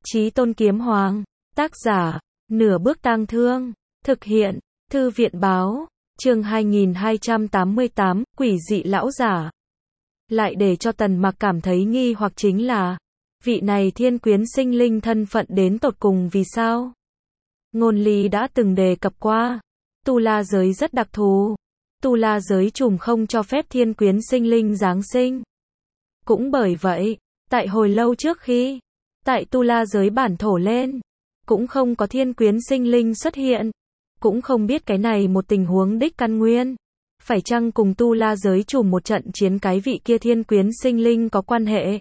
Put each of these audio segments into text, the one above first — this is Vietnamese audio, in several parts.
Chí Tôn Kiếm Hoàng, tác giả, Nửa Bước Tang Thương, thực hiện, Thư viện báo, chương 2288, quỷ dị lão giả. Lại để cho Tần Mặc cảm thấy nghi hoặc chính là, vị này thiên quyến sinh linh thân phận đến tột cùng vì sao? Ngôn Ly đã từng đề cập qua, Tu La giới rất đặc thù, Tu La giới trùm không cho phép thiên quyến sinh linh giáng sinh. Cũng bởi vậy, tại hồi lâu trước khi, tại Tu La giới bản thổ lên, cũng không có thiên quyến sinh linh xuất hiện, cũng không biết cái này một tình huống đích căn nguyên. Phải chăng cùng Tu La giới trùm một trận chiến cái vị kia thiên quyến sinh linh có quan hệ?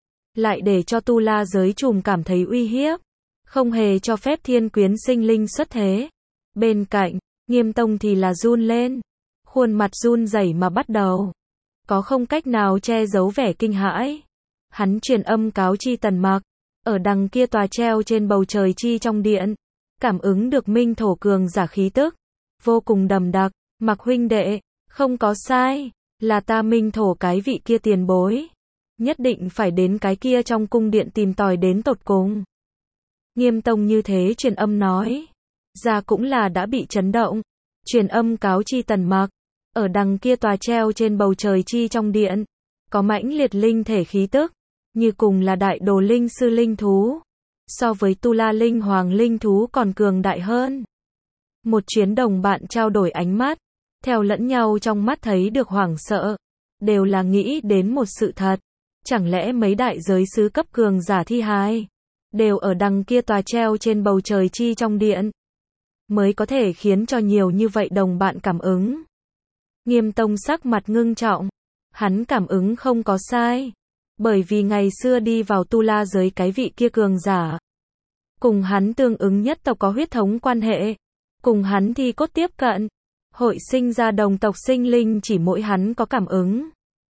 Lại để cho Tu La giới trùm cảm thấy uy hiếp, không hề cho phép thiên quyến sinh linh xuất thế. Bên cạnh, Nghiêm Tông thì là run lên, khuôn mặt run rẩy mà bắt đầu, có không cách nào che giấu vẻ kinh hãi. Hắn truyền âm cáo chi Tần Mặc, ở đằng kia tòa treo trên bầu trời chi trong điện, cảm ứng được minh thổ cường giả khí tức, vô cùng đậm đặc. Mặc huynh đệ, không có sai, là ta minh thổ cái vị kia tiền bối, nhất định phải đến cái kia trong cung điện tìm tòi đến tột cùng. Nghiêm Tông như thế truyền âm nói, ra cũng là đã bị chấn động, truyền âm cáo chi Tần Mặc, ở đằng kia tòa treo trên bầu trời chi trong điện, có mãnh liệt linh thể khí tức, như cùng là đại đồ linh sư linh thú, so với Tu La linh hoàng linh thú còn cường đại hơn. Một chuyến đồng bạn trao đổi ánh mắt, theo lẫn nhau trong mắt thấy được hoảng sợ, đều là nghĩ đến một sự thật, chẳng lẽ mấy đại giới sứ cấp cường giả thi hài, đều ở đằng kia tòa treo trên bầu trời chi trong điện, mới có thể khiến cho nhiều như vậy đồng bạn cảm ứng. Nghiêm Tông sắc mặt ngưng trọng, hắn cảm ứng không có sai, bởi vì ngày xưa đi vào Tu La giới cái vị kia cường giả, cùng hắn tương ứng nhất tộc có huyết thống quan hệ, cùng hắn thi cốt tiếp cận, hội sinh ra đồng tộc sinh linh chỉ mỗi hắn có cảm ứng.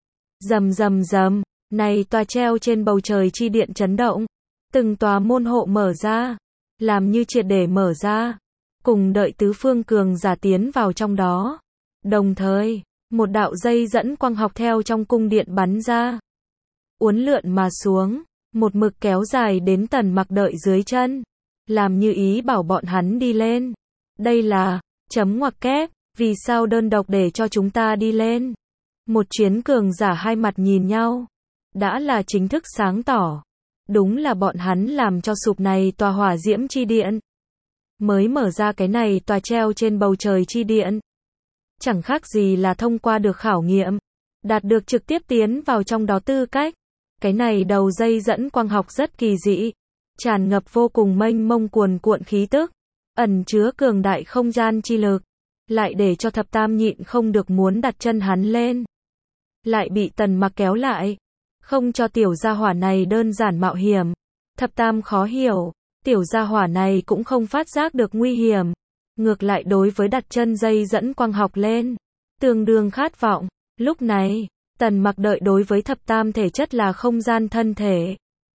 Rầm rầm rầm, này tòa treo trên bầu trời chi điện chấn động, từng tòa môn hộ mở ra, làm như triệt để mở ra, cùng đợi tứ phương cường giả tiến vào trong đó. Đồng thời, một đạo dây dẫn quang học theo trong cung điện bắn ra, uốn lượn mà xuống, một mực kéo dài đến Tần Mặc đợi dưới chân, làm như ý bảo bọn hắn đi lên. Đây là, chấm ngoặc kép, vì sao đơn độc để cho chúng ta đi lên? Một chuyến cường giả hai mặt nhìn nhau, đã là chính thức sáng tỏ, đúng là bọn hắn làm cho sụp này tòa hỏa diễm chi điện, mới mở ra cái này tòa treo trên bầu trời chi điện. Chẳng khác gì là thông qua được khảo nghiệm, đạt được trực tiếp tiến vào trong đó tư cách. Cái này đầu dây dẫn quang học rất kỳ dị, tràn ngập vô cùng mênh mông cuồn cuộn khí tức, ẩn chứa cường đại không gian chi lực, lại để cho Thập Tam nhịn không được muốn đặt chân hắn lên. Lại bị Tần Mặc kéo lại, không cho tiểu gia hỏa này đơn giản mạo hiểm. Thập Tam khó hiểu, tiểu gia hỏa này cũng không phát giác được nguy hiểm, ngược lại đối với đặt chân dây dẫn quang học lên, tương đương khát vọng. Lúc này, Tần Mặc đợi đối với Thập Tam thể chất là không gian thân thể,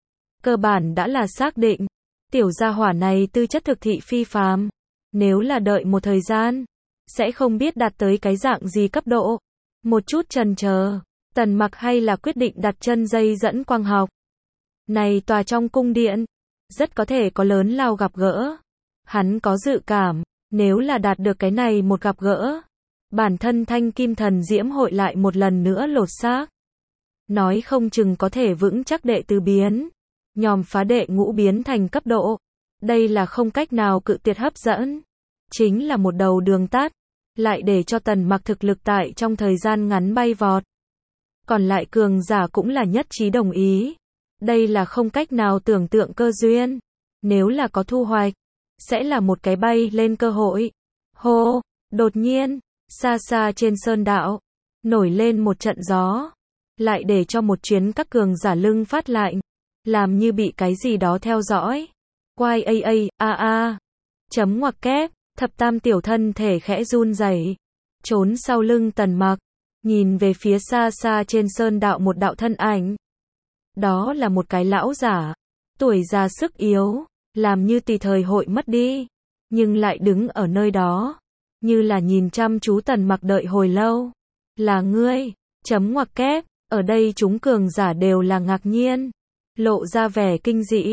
cơ bản đã là xác định, tiểu gia hỏa này tư chất thực thị phi phàm, nếu là đợi một thời gian, sẽ không biết đạt tới cái dạng gì cấp độ. Một chút chần chờ, Tần Mặc hay là quyết định đặt chân dây dẫn quang học. Này tòa trong cung điện, rất có thể có lớn lao gặp gỡ. Hắn có dự cảm, nếu là đạt được cái này một gặp gỡ, bản thân Thanh Kim Thần Diễm hội lại một lần nữa lột xác. Nói không chừng có thể vững chắc đệ tứ biến, nhòm phá đệ ngũ biến thành cấp độ. Đây là không cách nào cự tuyệt hấp dẫn, chính là một đầu đường tắt, lại để cho Tần Mặc thực lực tại trong thời gian ngắn bay vọt. Còn lại cường giả cũng là nhất trí đồng ý. Đây là không cách nào tưởng tượng cơ duyên. Nếu là có thu hoạch, sẽ là một cái bay lên cơ hội. Hô, đột nhiên, xa xa trên sơn đạo, nổi lên một trận gió, lại để cho một chuyến các cường giả lưng phát lạnh, làm như bị cái gì đó theo dõi. Quay chấm ngoặc kép, Thập Tam tiểu thân thể khẽ run rẩy, trốn sau lưng Tần Mặc, nhìn về phía xa xa trên sơn đạo một đạo thân ảnh. Đó là một cái lão giả, tuổi già sức yếu, làm như tùy thời hội mất đi, nhưng lại đứng ở nơi đó, như là nhìn chăm chú Tần Mặc đợi hồi lâu. Là ngươi, chấm ngoặc kép, ở đây chúng cường giả đều là ngạc nhiên, lộ ra vẻ kinh dị.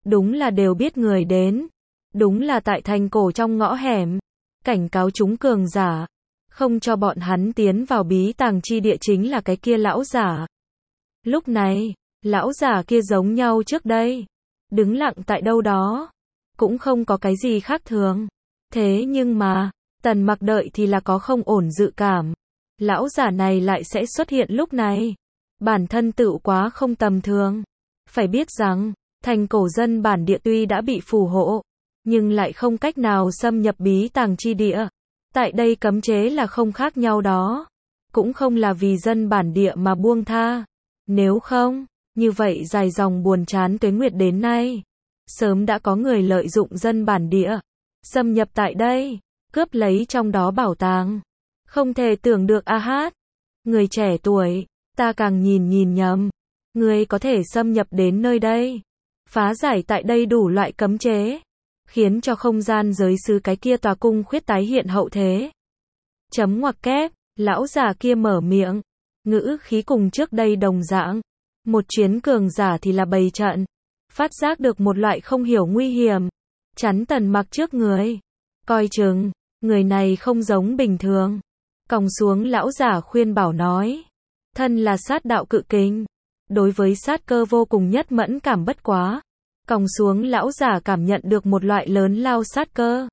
đúng là đều biết người đến, đúng là tại thành cổ trong ngõ hẻm, cảnh cáo chúng cường giả, không cho bọn hắn tiến vào bí tàng chi địa chính là cái kia lão giả. Lúc này, lão giả kia giống nhau trước đây, đứng lặng tại đâu đó, cũng không có cái gì khác thường. Thế nhưng mà, Tần Mặc đợi thì là có không ổn dự cảm. Lão giả này lại sẽ xuất hiện lúc này. Bản thân tựu quá không tầm thường. Phải biết rằng, thành cổ dân bản địa tuy đã bị phù hộ, nhưng lại không cách nào xâm nhập bí tàng chi địa. Tại đây cấm chế là không khác nhau đó. Cũng không là vì dân bản địa mà buông tha. Nếu không, như vậy dài dòng buồn chán tuế nguyệt đến nay, sớm đã có người lợi dụng dân bản địa, xâm nhập tại đây, cướp lấy trong đó bảo tàng. Không thể tưởng được a hát. Người trẻ tuổi, ta càng nhìn nhầm. Người có thể xâm nhập đến nơi đây, phá giải tại đây đủ loại cấm chế, khiến cho không gian giới xứ cái kia tòa cung khuyết tái hiện hậu thế. Chấm ngoặc kép, lão già kia mở miệng, ngữ khí cùng trước đây đồng dạng. Một chuyến cường giả thì là bày trận, phát giác được một loại không hiểu nguy hiểm, chắn Tần Mặc trước người. Coi chừng, người này không giống bình thường. Còng xuống lão giả khuyên bảo nói, thân là sát đạo cự kình, đối với sát cơ vô cùng nhất mẫn cảm bất quá. Còng xuống lão giả cảm nhận được một loại lớn lao sát cơ,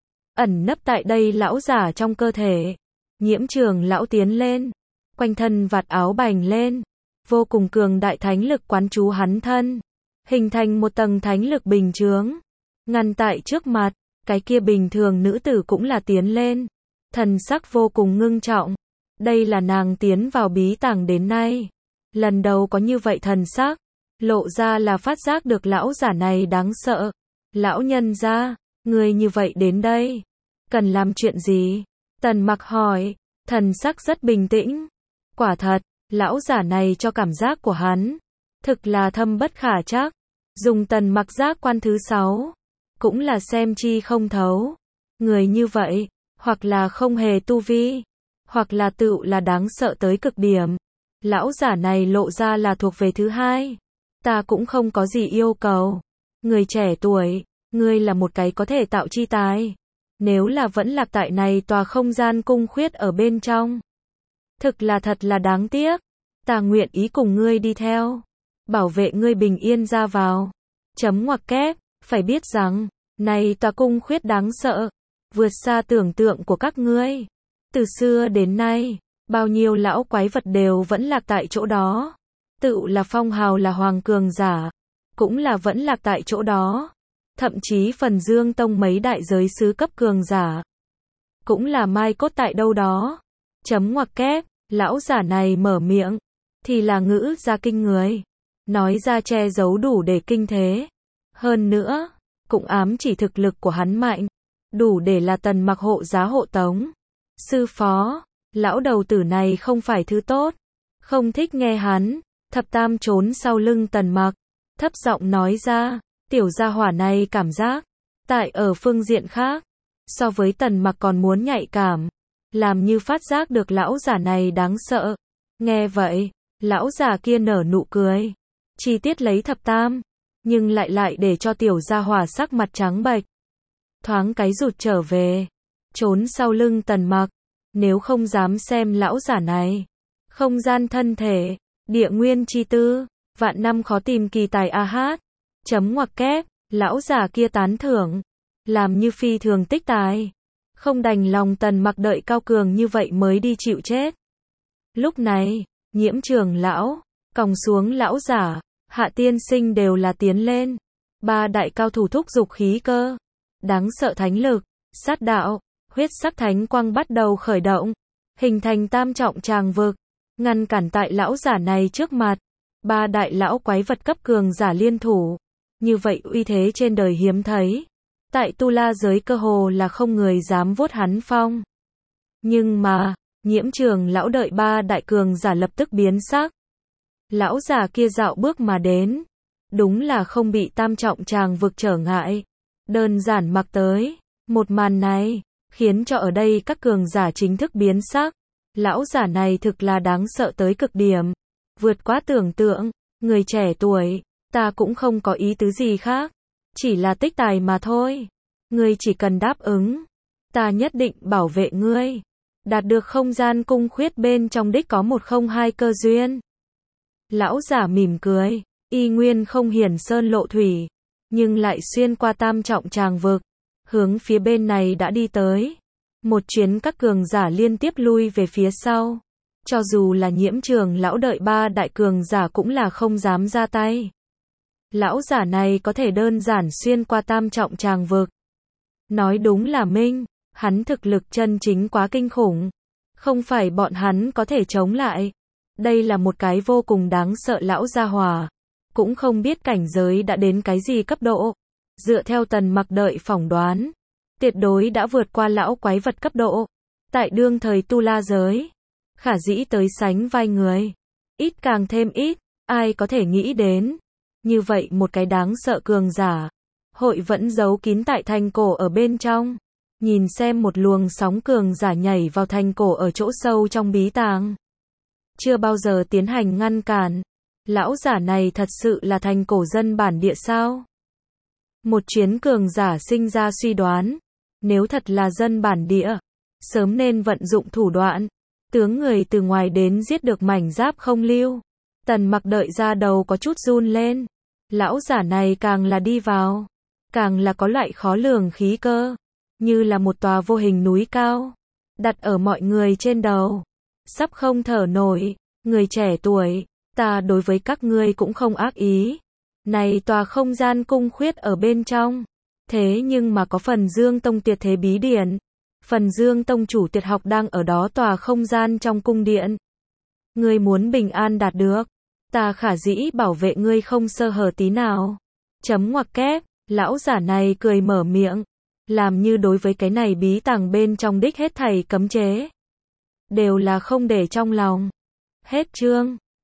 ẩn nấp tại đây lão giả trong cơ thể. Nhiễm Trường lão tiến lên, quanh thân vạt áo bành lên, vô cùng cường đại thánh lực quán chú hắn thân, hình thành một tầng thánh lực bình chướng, ngăn tại trước mặt. Cái kia bình thường nữ tử cũng là tiến lên, thần sắc vô cùng ngưng trọng. Đây là nàng tiến vào bí tàng đến nay, lần đầu có như vậy thần sắc, lộ ra là phát giác được lão giả này đáng sợ. Lão nhân gia, người như vậy đến đây, cần làm chuyện gì? Tần Mặc hỏi, thần sắc rất bình tĩnh. Quả thật, lão giả này cho cảm giác của hắn, thực là thâm bất khả trắc. Dùng Tần Mặc giác quan thứ 6, cũng là xem chi không thấu. Người như vậy, hoặc là không hề tu vi, hoặc là tựu là đáng sợ tới cực điểm. Lão giả này lộ ra là thuộc về thứ hai. Ta cũng không có gì yêu cầu. Người trẻ tuổi, ngươi là một cái có thể tạo chi tài. Nếu là vẫn lạc tại này tòa không gian cung khuyết ở bên trong, thực là thật là đáng tiếc. Ta nguyện ý cùng ngươi đi theo, bảo vệ ngươi bình yên ra vào. Chấm ngoặc kép, phải biết rằng, này tòa cung khuyết đáng sợ, vượt xa tưởng tượng của các ngươi. Từ xưa đến nay, bao nhiêu lão quái vật đều vẫn lạc tại chỗ đó. Tựu là phong hào là hoàng cường giả, cũng là vẫn lạc tại chỗ đó. Thậm chí Phần Dương Tông mấy đại giới sứ cấp cường giả, cũng là mai cốt tại đâu đó. Chấm ngoặc kép, lão giả này mở miệng, thì là ngữ ra kinh người. Nói ra che giấu đủ để kinh thế. Hơn nữa, cũng ám chỉ thực lực của hắn mạnh, đủ để là Tần Mặc hộ giá hộ tống. Sư phó, lão đầu tử này không phải thứ tốt, không thích nghe hắn. Thập Tam trốn sau lưng Tần Mặc, thấp giọng nói ra, tiểu gia hỏa này cảm giác, tại ở phương diện khác, so với Tần Mặc còn muốn nhạy cảm, làm như phát giác được lão giả này đáng sợ. Nghe vậy, lão giả kia nở nụ cười, chi tiết lấy Thập Tam, nhưng lại để cho tiểu gia hỏa sắc mặt trắng bệch, thoáng cái rụt trở về, trốn sau lưng Tần Mặc. Nếu không dám xem lão giả này, không gian thân thể, địa nguyên chi tư, vạn năm khó tìm kỳ tài a hát. Chấm ngoặc kép, lão giả kia tán thưởng, làm như phi thường tích tài, không đành lòng Tần Mặc đợi cao cường như vậy mới đi chịu chết. Lúc này, Nhiễm Trường lão, còng xuống lão giả, Hạ tiên sinh đều là tiến lên. Ba đại cao thủ thúc dục khí cơ, đáng sợ thánh lực, sát đạo, huyết sắc thánh quang bắt đầu khởi động, hình thành tam trọng tràng vực, ngăn cản tại lão giả này trước mặt. Ba đại lão quái vật cấp cường giả liên thủ, như vậy uy thế trên đời hiếm thấy. Tại tu la giới cơ hồ là không người dám vuốt hắn phong. Nhưng mà, Nhiễm Trường lão đợi ba đại cường giả lập tức biến sắc. Lão già kia dạo bước mà đến, đúng là không bị tam trọng tràng vực trở ngại, đơn giản mặc tới. Một màn này, khiến cho ở đây các cường giả chính thức biến sắc. Lão giả này thực là đáng sợ tới cực điểm, vượt quá tưởng tượng. Người trẻ tuổi, ta cũng không có ý tứ gì khác, Chỉ là tích tài mà thôi. Ngươi chỉ cần đáp ứng, ta nhất định bảo vệ ngươi. Đạt được không gian cung khuyết bên trong đích có 102 cơ duyên. Lão giả mỉm cười, y nguyên không hiển sơn lộ thủy, nhưng lại xuyên qua tam trọng tràng vực, hướng phía bên này đã đi tới. Một chuyến các cường giả liên tiếp lui về phía sau. Cho dù là Nhiễm Trường lão đợi 3 đại cường giả cũng là không dám ra tay. Lão giả này có thể đơn giản xuyên qua tam trọng tràng vực. Nói đúng là minh, hắn thực lực chân chính quá kinh khủng. Không phải bọn hắn có thể chống lại. Đây là một cái vô cùng đáng sợ lão gia hỏa. Cũng không biết cảnh giới đã đến cái gì cấp độ. Dựa theo Tần Mặc đợi phỏng đoán, tuyệt đối đã vượt qua lão quái vật cấp độ. Tại đương thời tu la giới, khả dĩ tới sánh vai người. Ít càng thêm ít, ai có thể nghĩ đến. Như vậy một cái đáng sợ cường giả, hội vẫn giấu kín tại thành cổ ở bên trong. Nhìn xem một luồng sóng cường giả nhảy vào thành cổ ở chỗ sâu trong bí tàng. Chưa bao giờ tiến hành ngăn cản. Lão giả này thật sự là thành cổ dân bản địa sao? Một chuyến cường giả sinh ra suy đoán. Nếu thật là dân bản địa, sớm nên vận dụng thủ đoạn. Tướng người từ ngoài đến giết được mảnh giáp không lưu. Tần Mặc đợi ra đầu có chút run lên. Lão giả này càng là đi vào, càng là có loại khó lường khí cơ. Như là một tòa vô hình núi cao, đặt ở mọi người trên đầu. Sắp không thở nổi. Người trẻ tuổi, ta đối với các ngươi cũng không ác ý. Này tòa không gian cung khuyết ở bên trong. Thế nhưng mà có Phần Dương Tông tuyệt thế bí điển. Phần Dương Tông chủ tuyệt học đang ở đó tòa không gian trong cung điện. Ngươi muốn bình an đạt được, ta khả dĩ bảo vệ ngươi không sơ hở tí nào. Chấm ngoặc kép, lão giả này cười mở miệng. Làm như đối với cái này bí tàng bên trong đích hết thảy cấm chế. Đều là không để trong lòng. Hết chương.